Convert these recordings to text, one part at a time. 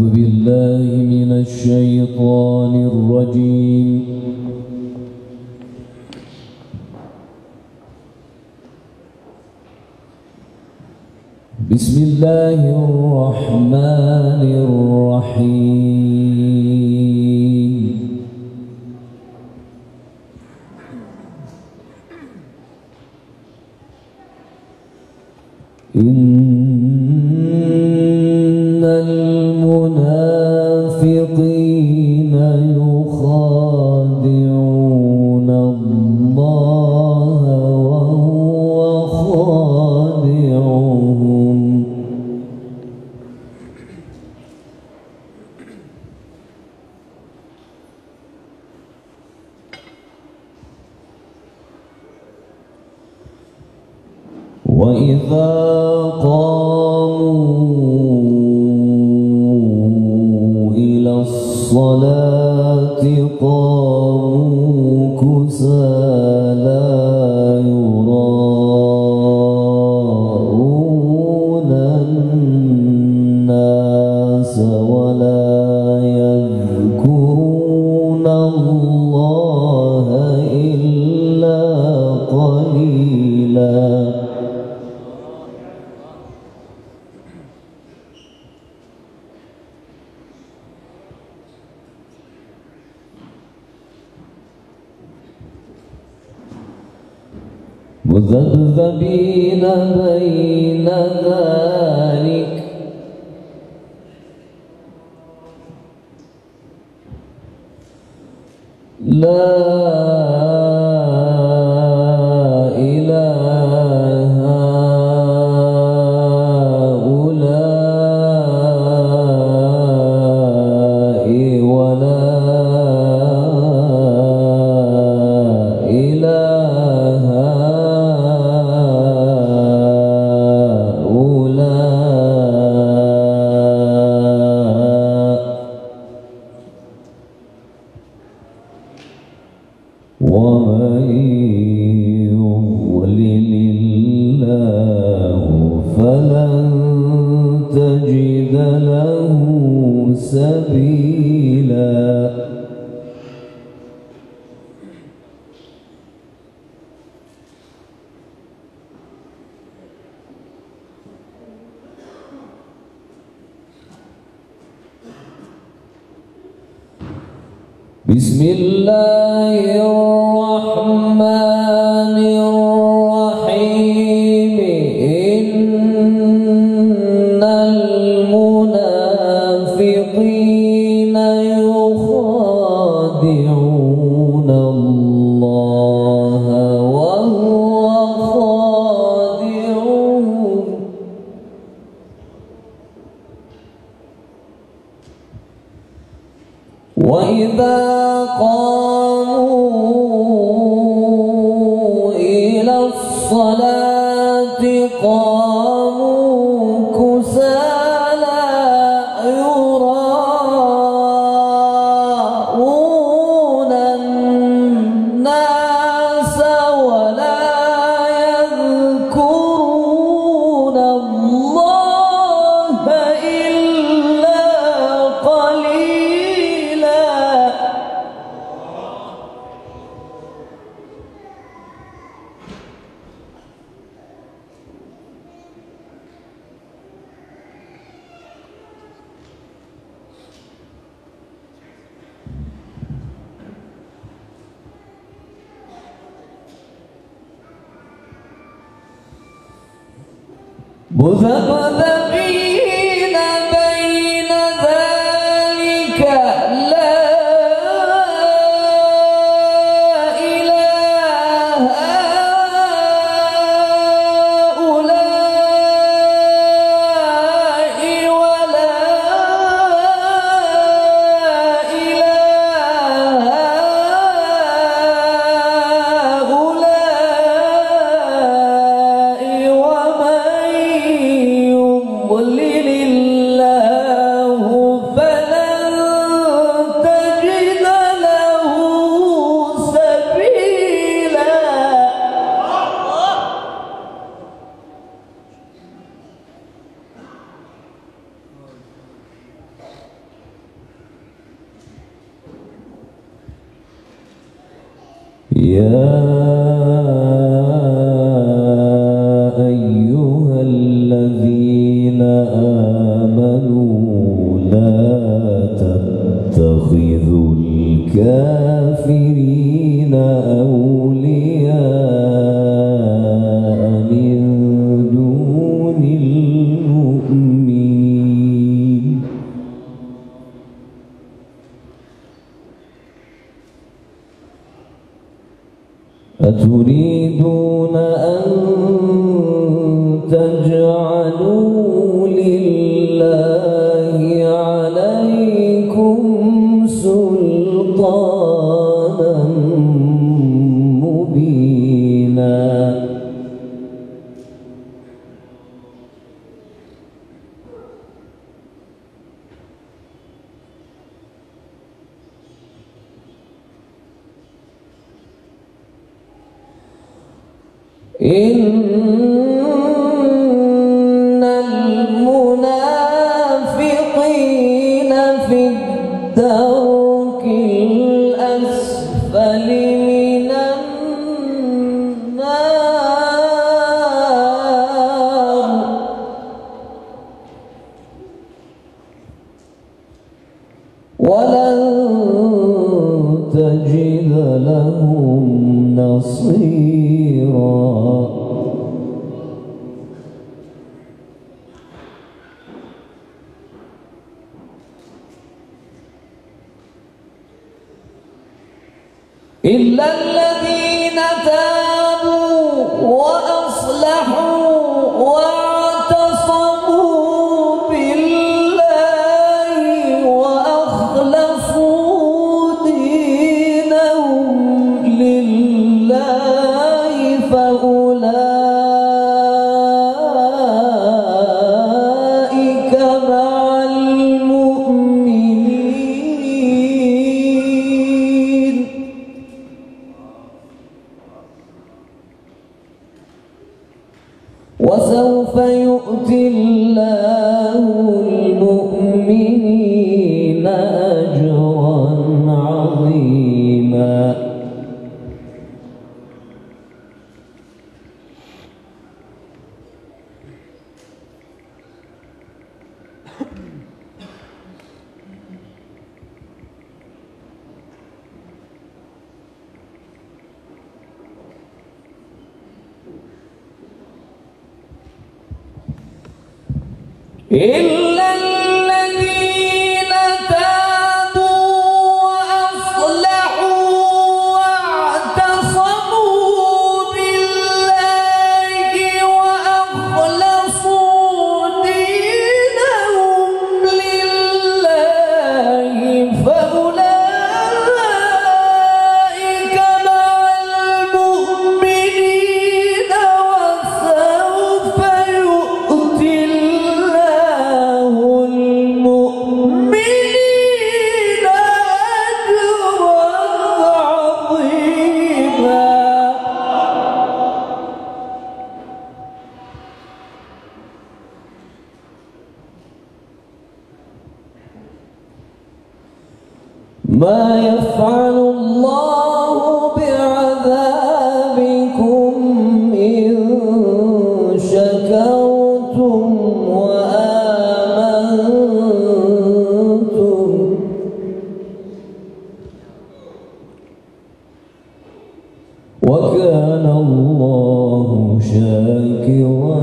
بالله من الشيطان الرجيم. بسم الله الرحمن الرحيم. إن المنافقين يخادعون الله وهو خادعهم وإذا قاموا إلى الصلاة قاموا كسالى يراءون الناس ولا يذكرون الله إلا قليلا. مذبذبين بين ذلك لا إله هؤلاء ولا إله ومن يضلل الله فلن تجد له سبيلا. بسم الله الرحمن الرحيم. إن المنافقين يخادعون الله وهو خادعهم وإذا قاموا إلى الصلاة قاموا كسالى يراءون الناس ولا يذكرون الله إلا قليلا. مذبذبين بين ذلك لا إله هؤلاء ولا إله هؤلاء ومن يضلل الله فلن تجد له سبيلا. يا أيها الذين آمنوا لا تتخذوا الكافرين أولياء من دون المؤمنين أتريدون أن تجعلوا لله عليكم سلطانا مبينا إن المنافقين في الدرك الأسفل من النار ولن تجد لهم نصيرا إلا الذين تابوا وأصلحوا واعتصموا بالله وأخلصوا دينهم لله فأولئك مع المؤمنين وسوف يؤتي الله المؤمنين أجرا عظيما إلا الذين تابوا وأصلحوا واعتصموا بالله وأخلصوا دينهم لله فأولئك مع المؤمنين وسوف يؤتي ما يفعل الله بعذابكم إن شكرتم وآمنتم وكان الله شاكرا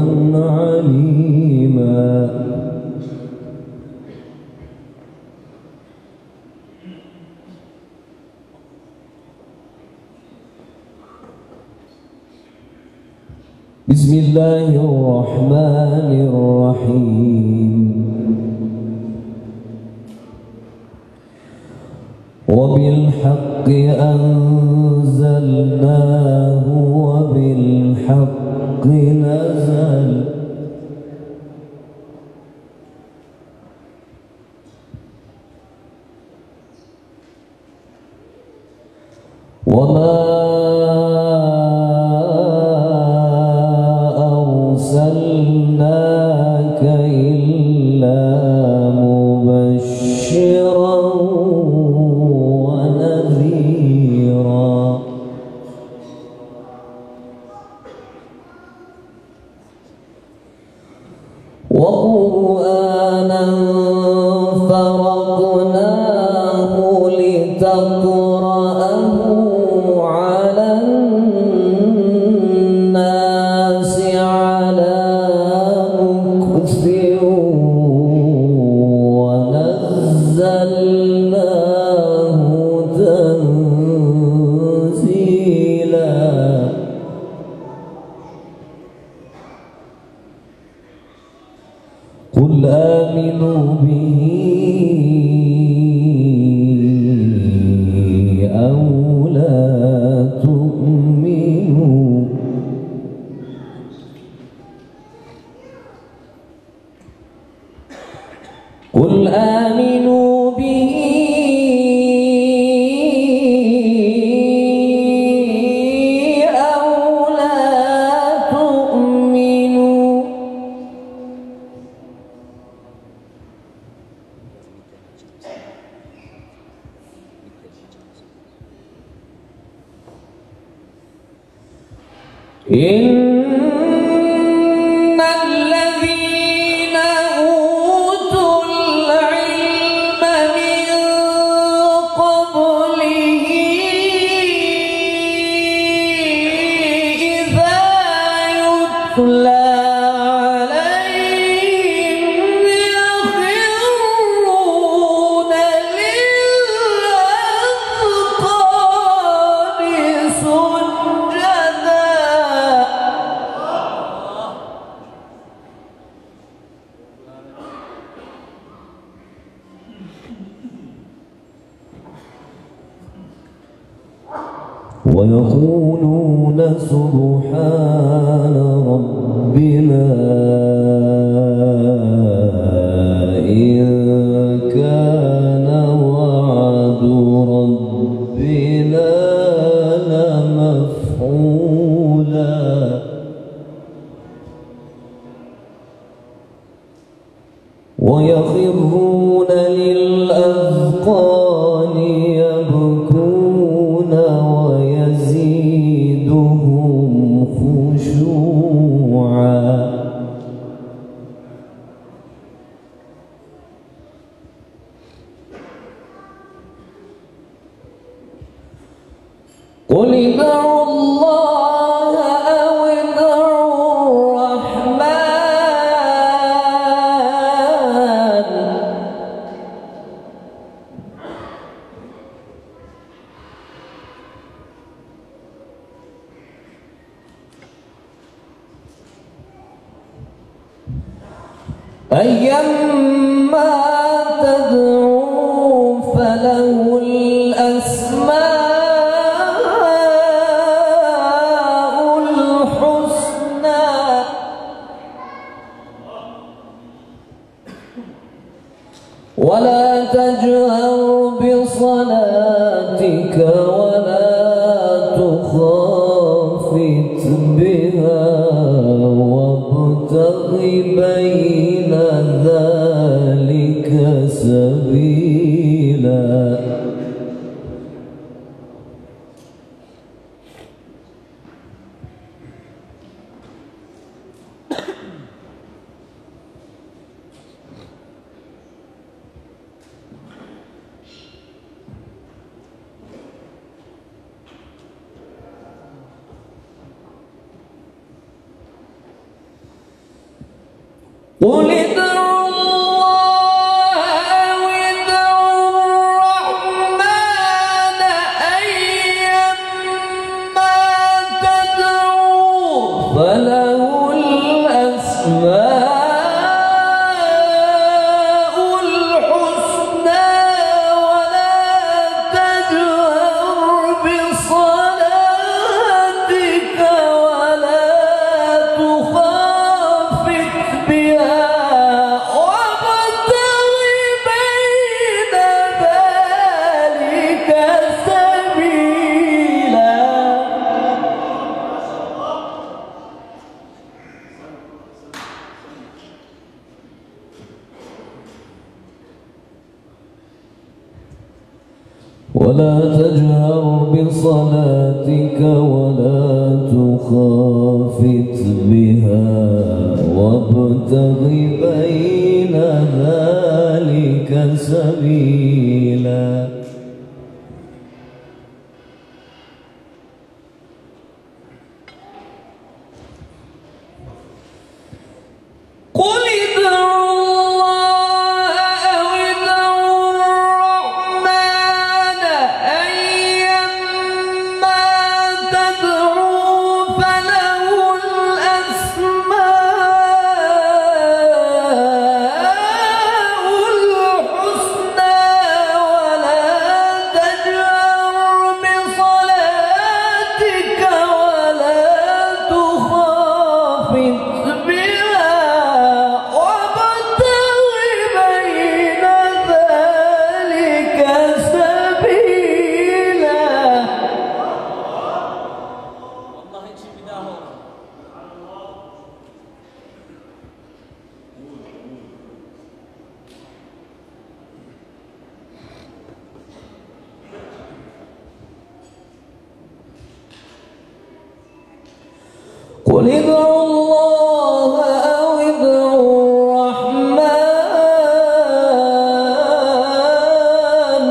عليما بسم الله الرحمن الرحيم وبالحق أنزلناه وبالحق نزل وما أرسلناك إلا مبشرا ونذيرا وقرآنا فرقناه لتقرأه على الناس على مكث ونزلناه تنزيلا. قل آمنوا به أو لا تؤمنوا قل آمنوا به أو لا تؤمنوا إن الذين أوتوا العلم من قبله إذا يتلى عليهم يخرون للأذقان سجدا. ويقولون سبحان ربنا إن كان وعد ربنا لمفعولا. ويخرون للأذقان يبكون ويزيدهم خشوعا. قل ادعوا الله أو ادعوا الرحمن أيما تدعوا فله الأسماء الحسنى. ولا تجهر بصلاتك ولا تخافت بها وابتغ بين ذلك سبيلا. قل ادعوا الله أو ادعوا الرحمن أيما تدعوا فله الأسماء الحسنى. ولا تجهر بصلاتك ولا تخافت بها وابتغ بين ذلك سبيلا. ولا تجهر بصلاتك ولا تخافت بها وابتغ بين ذلك سبيلا قل ادعوا الله أو ادعوا الرحمن أيما تدعوا فله الأسماء الحسنى ولا تجهر بصلاتك ولا تخافت بها قل ادعوا الله أو ادعوا الرحمن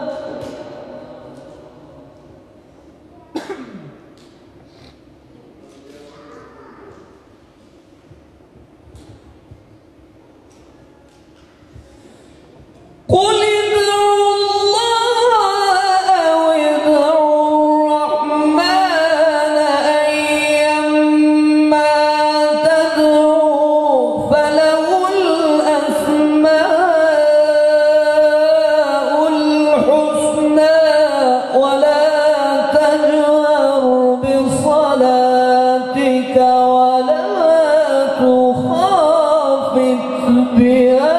قل ادعوا الله أو ادعوا الرحمن أيما تدعوا فله الأسماء الحسنى ولا تجهر بصلاتك ولا تخافت بها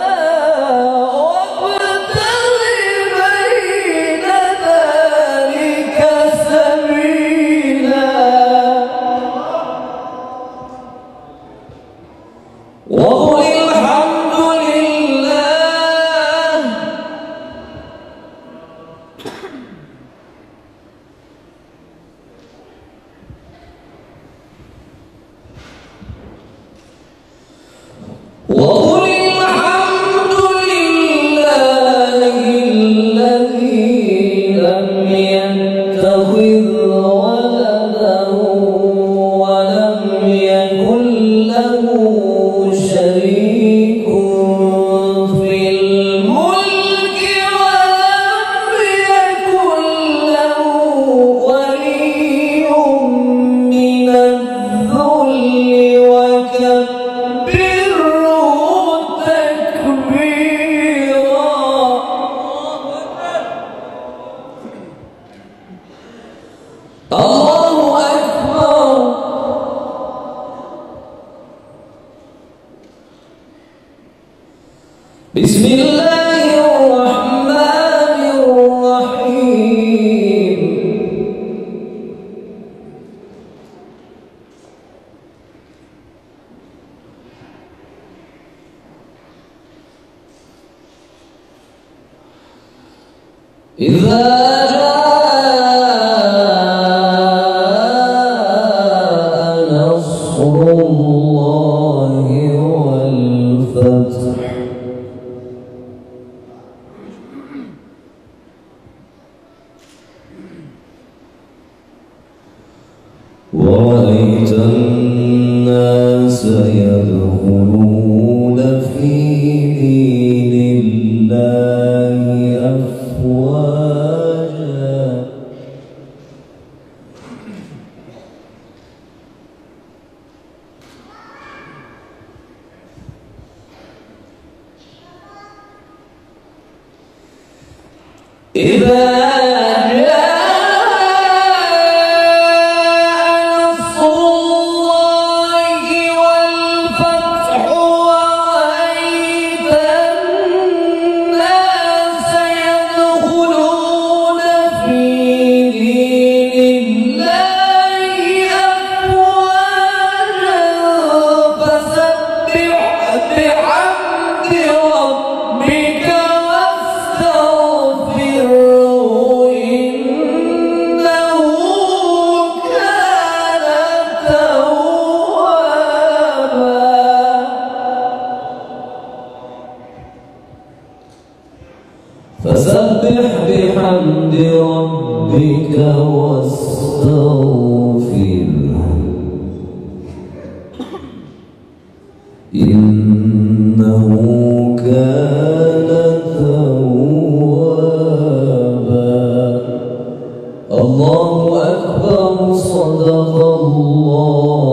وقل الحمد لله وقل الحمد لله الذي لم يتخذ ولدا ولم يكن له شريك في الملك ولم يكن له ولي من الذل وكبره تكبيرا الله أكبر بسم الله الرحمن الرحيم إذا جاء نصر الله والفتح ورأيت الناس يدخلون في دين الله أفواجا إذا بحمد ربك واستغفره كان توابا. الله أكبر. صدق الله.